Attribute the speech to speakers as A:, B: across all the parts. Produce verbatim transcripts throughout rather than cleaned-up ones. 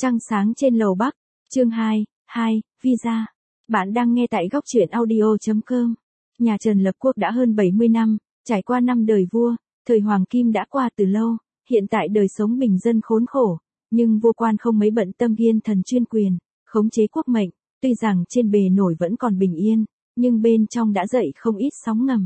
A: Trăng sáng trên lầu Bắc, chương hai, hai, Visa. Bạn đang nghe tại góc truyện audio chấm com. Nhà Trần lập quốc đã hơn bảy mươi năm, trải qua năm đời vua, thời hoàng kim đã qua từ lâu, hiện tại đời sống bình dân khốn khổ, nhưng vua quan không mấy bận tâm ghiên thần chuyên quyền, khống chế quốc mệnh, tuy rằng trên bề nổi vẫn còn bình yên, nhưng bên trong đã dậy không ít sóng ngầm.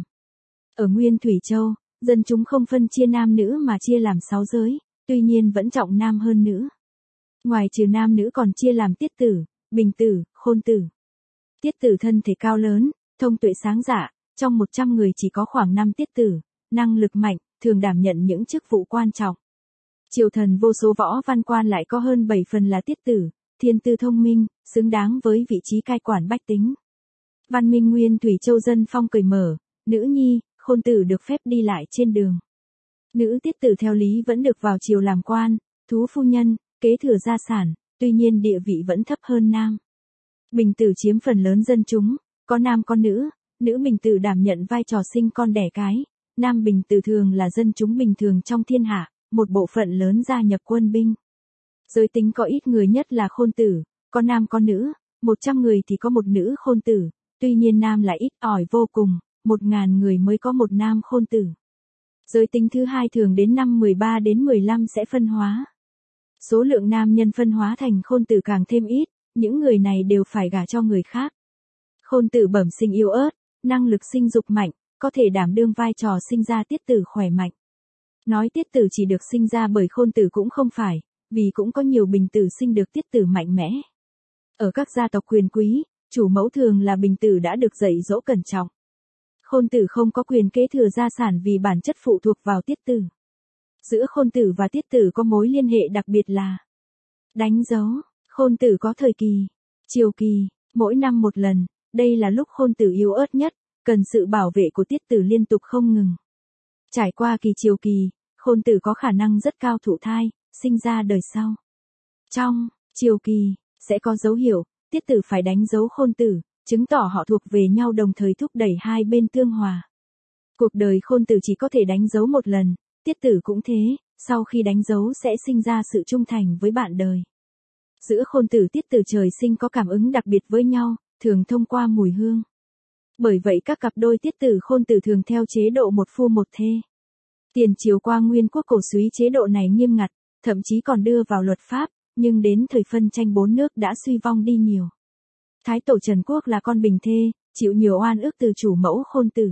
A: Ở Nguyên Thủy Châu, dân chúng không phân chia nam nữ mà chia làm sáu giới, tuy nhiên vẫn trọng nam hơn nữ. Ngoài trừ nam nữ còn chia làm tiết tử, bình tử, khôn tử. Tiết tử thân thể cao lớn, thông tuệ sáng dạ, trong một trăm người chỉ có khoảng năm tiết tử, năng lực mạnh, thường đảm nhận những chức vụ quan trọng. Triều thần vô số võ văn quan lại có hơn bảy phần là tiết tử, thiên tư thông minh, xứng đáng với vị trí cai quản bách tính. Văn minh Nguyên Thủy Châu dân phong cởi mở, nữ nhi, khôn tử được phép đi lại trên đường. Nữ tiết tử theo lý vẫn được vào triều làm quan, thú phu nhân, kế thừa gia sản, tuy nhiên địa vị vẫn thấp hơn nam. Bình tử chiếm phần lớn dân chúng, có nam có nữ, nữ bình tử đảm nhận vai trò sinh con đẻ cái, nam bình tử thường là dân chúng bình thường trong thiên hạ, một bộ phận lớn gia nhập quân binh. Giới tính có ít người nhất là khôn tử, có nam có nữ, một trăm người thì có một nữ khôn tử, tuy nhiên nam lại ít ỏi vô cùng, một ngàn người mới có một nam khôn tử. Giới tính thứ hai thường đến năm mười ba đến mười lăm sẽ phân hóa. Số lượng nam nhân phân hóa thành khôn tử càng thêm ít, những người này đều phải gả cho người khác. Khôn tử bẩm sinh yếu ớt, năng lực sinh dục mạnh, có thể đảm đương vai trò sinh ra tiết tử khỏe mạnh. Nói tiết tử chỉ được sinh ra bởi khôn tử cũng không phải, vì cũng có nhiều bình tử sinh được tiết tử mạnh mẽ. Ở các gia tộc quyền quý, chủ mẫu thường là bình tử đã được dạy dỗ cẩn trọng. Khôn tử không có quyền kế thừa gia sản vì bản chất phụ thuộc vào tiết tử. Giữa khôn tử và tiết tử có mối liên hệ đặc biệt là đánh dấu. Khôn tử có thời kỳ, triều kỳ, mỗi năm một lần, đây là lúc khôn tử yếu ớt nhất, cần sự bảo vệ của tiết tử liên tục không ngừng. Trải qua kỳ triều kỳ, khôn tử có khả năng rất cao thụ thai, sinh ra đời sau. Trong triều kỳ, sẽ có dấu hiệu, tiết tử phải đánh dấu khôn tử, chứng tỏ họ thuộc về nhau đồng thời thúc đẩy hai bên tương hòa. Cuộc đời khôn tử chỉ có thể đánh dấu một lần, tiết tử cũng thế, sau khi đánh dấu sẽ sinh ra sự trung thành với bạn đời. Giữa khôn tử tiết tử trời sinh có cảm ứng đặc biệt với nhau, thường thông qua mùi hương. Bởi vậy các cặp đôi tiết tử khôn tử thường theo chế độ một phu một thê. Tiền triều qua Nguyên quốc cổ súy chế độ này nghiêm ngặt, thậm chí còn đưa vào luật pháp, nhưng đến thời phân tranh bốn nước đã suy vong đi nhiều. Thái tổ Trần Quốc là con bình thê, chịu nhiều oan ức từ chủ mẫu khôn tử.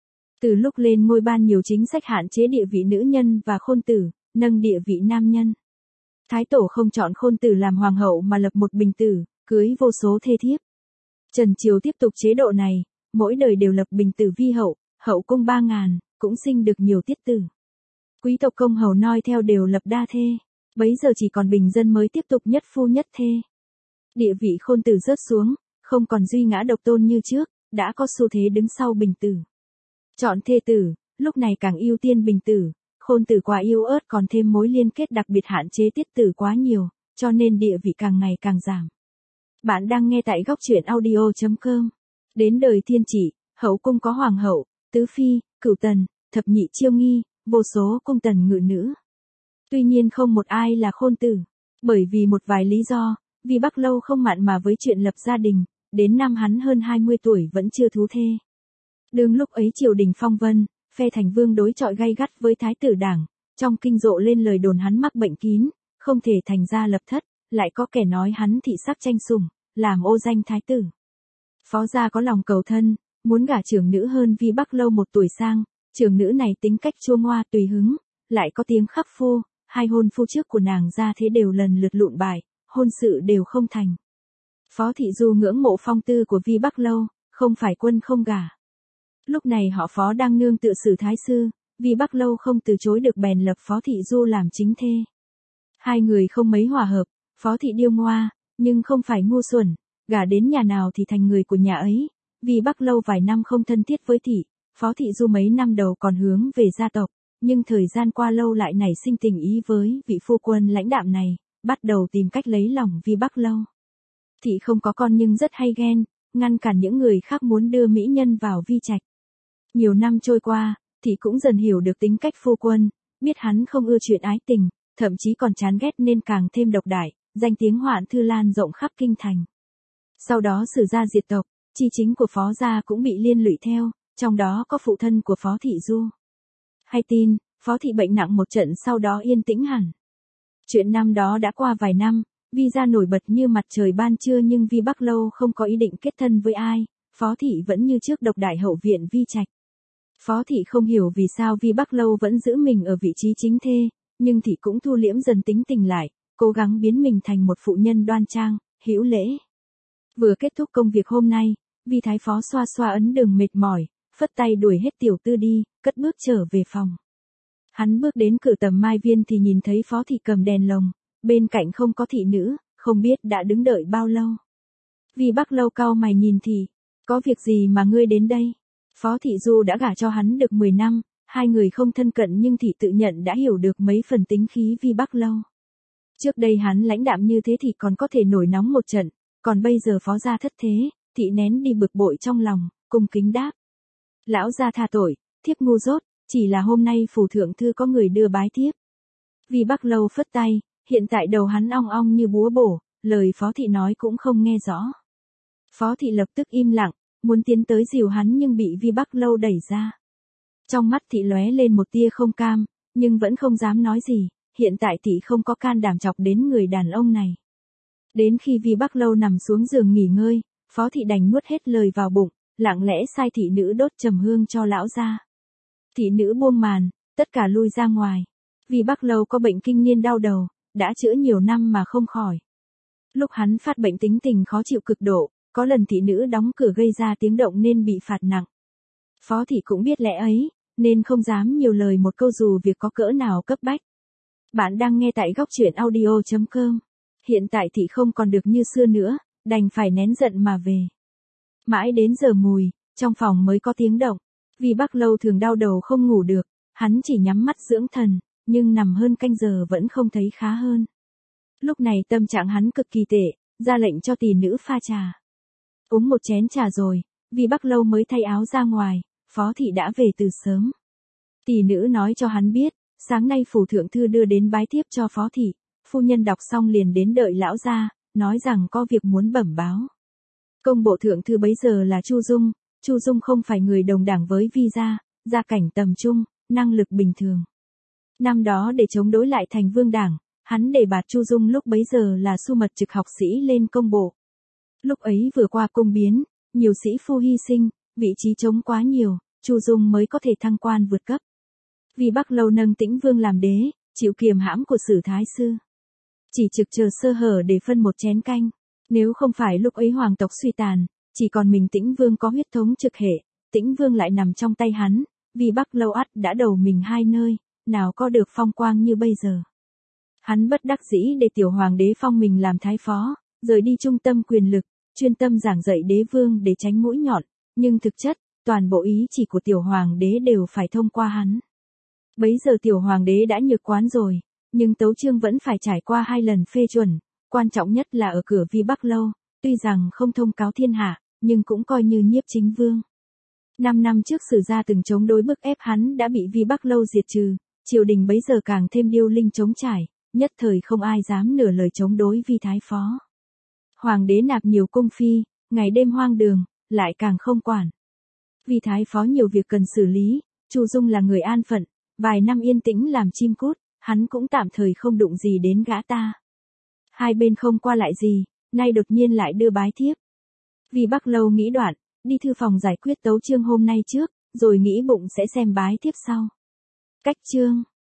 A: Từ lúc lên ngôi ban nhiều chính sách hạn chế địa vị nữ nhân và khôn tử, nâng địa vị nam nhân. Thái tổ không chọn khôn tử làm hoàng hậu mà lập một bình tử, cưới vô số thê thiếp. Trần triều tiếp tục chế độ này, mỗi đời đều lập bình tử vi hậu, hậu cung ba ngàn, cũng sinh được nhiều tiết tử. Quý tộc công hầu noi theo đều lập đa thê, bấy giờ chỉ còn bình dân mới tiếp tục nhất phu nhất thê. Địa vị khôn tử rớt xuống, không còn duy ngã độc tôn như trước, đã có xu thế đứng sau bình tử. Chọn thê tử, lúc này càng ưu tiên bình tử. Khôn tử quá yếu ớt còn thêm mối liên kết đặc biệt hạn chế tiết tử quá nhiều, cho nên địa vị càng ngày càng giảm. Bạn đang nghe tại góc truyện audio chấm com. Đến đời thiên chỉ, hậu cung có hoàng hậu, tứ phi, cửu tần, thập nhị chiêu nghi, vô số cung tần ngự nữ. Tuy nhiên không một ai là khôn tử, bởi vì một vài lý do, vì Bắc Lâu không mặn mà với chuyện lập gia đình, đến năm hắn hơn hai mươi tuổi vẫn chưa thú thê. Đương lúc ấy triều đình phong vân, phe thành vương đối chọi gay gắt với thái tử đảng, trong kinh rộ lên lời đồn hắn mắc bệnh kín, không thể thành gia lập thất, lại có kẻ nói hắn thị sắc tranh sủng, làm ô danh thái tử. Phó gia có lòng cầu thân, muốn gả trưởng nữ hơn Vi Bắc Lâu một tuổi sang, trưởng nữ này tính cách chua ngoa tùy hứng, lại có tiếng khắc phu, hai hôn phu trước của nàng ra thế đều lần lượt lụn bại, hôn sự đều không thành. Phó thị du ngưỡng mộ phong tư của Vi Bắc Lâu, không phải quân không gả. Lúc này họ Phó đang nương tựa Sử Thái Sư, vì Bắc Lâu không từ chối được bèn lập Phó Thị Du làm chính thê. Hai người không mấy hòa hợp, Phó Thị điêu ngoa, nhưng không phải ngu xuẩn, gả đến nhà nào thì thành người của nhà ấy, vì Bắc Lâu vài năm không thân thiết với Thị, Phó Thị Du mấy năm đầu còn hướng về gia tộc, nhưng thời gian qua lâu lại nảy sinh tình ý với vị phu quân lãnh đạm này, bắt đầu tìm cách lấy lòng Vi Bắc Lâu. Thị không có con nhưng rất hay ghen, ngăn cản những người khác muốn đưa mỹ nhân vào vi trạch. Nhiều năm trôi qua, Thị cũng dần hiểu được tính cách phu quân, biết hắn không ưa chuyện ái tình, thậm chí còn chán ghét nên càng thêm độc đại, danh tiếng hoạn thư lan rộng khắp kinh thành. Sau đó Sử gia diệt tộc, chi chính của Phó gia cũng bị liên lụy theo, trong đó có phụ thân của Phó Thị Du. Hay tin, Phó Thị bệnh nặng một trận sau đó yên tĩnh hẳn. Chuyện năm đó đã qua vài năm, Vi gia nổi bật như mặt trời ban trưa nhưng Vi Bắc Lâu không có ý định kết thân với ai, Phó Thị vẫn như trước độc đại hậu viện Vi Trạch. Phó Thị không hiểu vì sao Vi Bắc Lâu vẫn giữ mình ở vị trí chính thê, nhưng Thị cũng thu liễm dần tính tình lại, cố gắng biến mình thành một phụ nhân đoan trang, hữu lễ. Vừa kết thúc công việc hôm nay, Vi Thái Phó xoa xoa ấn đường mệt mỏi, phất tay đuổi hết tiểu tư đi, cất bước trở về phòng. Hắn bước đến cửa tầm mai viên thì nhìn thấy Phó Thị cầm đèn lồng, bên cạnh không có thị nữ, không biết đã đứng đợi bao lâu. Vi Bắc Lâu cau mày nhìn Thị, có việc gì mà ngươi đến đây? Phó Thị Du đã gả cho hắn được mười năm, hai người không thân cận nhưng Thị tự nhận đã hiểu được mấy phần tính khí Vi Bắc Lâu. Trước đây hắn lãnh đạm như thế thì còn có thể nổi nóng một trận, còn bây giờ Phó gia thất thế, Thị nén đi bực bội trong lòng, cung kính đáp. Lão gia tha tội, thiếp ngu dốt, chỉ là hôm nay phủ thượng thư có người đưa bái thiếp. Vi Bắc Lâu phất tay, hiện tại đầu hắn ong ong như búa bổ, lời Phó Thị nói cũng không nghe rõ. Phó Thị lập tức im lặng, muốn tiến tới dìu hắn nhưng bị Vi Bắc Lâu đẩy ra. Trong mắt Thị lóe lên một tia không cam, nhưng vẫn không dám nói gì, hiện tại Thị không có can đảm chọc đến người đàn ông này. Đến khi Vi Bắc Lâu nằm xuống giường nghỉ ngơi, Phó Thị đành nuốt hết lời vào bụng, lặng lẽ sai thị nữ đốt trầm hương cho lão gia. Thị nữ buông màn, tất cả lui ra ngoài. Vi Bắc Lâu có bệnh kinh niên đau đầu, đã chữa nhiều năm mà không khỏi. Lúc hắn phát bệnh tính tình khó chịu cực độ, có lần thị nữ đóng cửa gây ra tiếng động nên bị phạt nặng. Phó Thị cũng biết lẽ ấy, nên không dám nhiều lời một câu dù việc có cỡ nào cấp bách. Bạn đang nghe tại góc truyện audio chấm com. Hiện tại Thị không còn được như xưa nữa, đành phải nén giận mà về. Mãi đến giờ mùi, trong phòng mới có tiếng động. Vi Bắc Lâu thường đau đầu không ngủ được, hắn chỉ nhắm mắt dưỡng thần, nhưng nằm hơn canh giờ vẫn không thấy khá hơn. Lúc này tâm trạng hắn cực kỳ tệ, ra lệnh cho tỳ nữ pha trà. Uống một chén trà rồi, Vi Bắc Lâu mới thay áo ra ngoài, Phó Thị đã về từ sớm. Tỳ nữ nói cho hắn biết, sáng nay phủ thượng thư đưa đến bái thiếp cho Phó Thị, phu nhân đọc xong liền đến đợi lão gia, nói rằng có việc muốn bẩm báo. Công bộ thượng thư bấy giờ là Chu Dung, Chu Dung không phải người đồng đảng với Vi gia, gia cảnh tầm trung, năng lực bình thường. Năm đó để chống đối lại thành vương đảng, hắn đề bạt Chu Dung lúc bấy giờ là su mật trực học sĩ lên công bộ. Lúc ấy vừa qua cung biến, nhiều sĩ phu hy sinh, vị trí trống quá nhiều, Chu Dung mới có thể thăng quan vượt cấp. Vi Bắc Lâu nâng Tĩnh Vương làm đế, chịu kiềm hãm của Sử Thái Sư. Chỉ trực chờ sơ hở để phân một chén canh. Nếu không phải lúc ấy hoàng tộc suy tàn, chỉ còn mình Tĩnh Vương có huyết thống trực hệ, Tĩnh Vương lại nằm trong tay hắn, Vi Bắc Lâu ắt đã đầu mình hai nơi, nào có được phong quang như bây giờ. Hắn bất đắc dĩ để tiểu hoàng đế phong mình làm thái phó, rời đi trung tâm quyền lực, chuyên tâm giảng dạy đế vương để tránh mũi nhọn, nhưng thực chất, toàn bộ ý chỉ của tiểu hoàng đế đều phải thông qua hắn. Bấy giờ tiểu hoàng đế đã nhược quán rồi, nhưng tấu chương vẫn phải trải qua hai lần phê chuẩn, quan trọng nhất là ở cửa Vi Bắc Lâu, tuy rằng không thông cáo thiên hạ, nhưng cũng coi như nhiếp chính vương. Năm năm trước Sử gia từng chống đối bức ép hắn đã bị Vi Bắc Lâu diệt trừ, triều đình bấy giờ càng thêm điêu linh chống trải, nhất thời không ai dám nửa lời chống đối Vi Thái Phó. Hoàng đế nạp nhiều cung phi, ngày đêm hoang đường, lại càng không quản. Vi Thái Phó nhiều việc cần xử lý, Chu Dung là người an phận, vài năm yên tĩnh làm chim cút, hắn cũng tạm thời không đụng gì đến gã ta. Hai bên không qua lại gì, nay đột nhiên lại đưa bái thiếp. Vi Bắc Lâu nghĩ đoạn, đi thư phòng giải quyết tấu chương hôm nay trước, rồi nghĩ bụng sẽ xem bái thiếp sau. Cách chương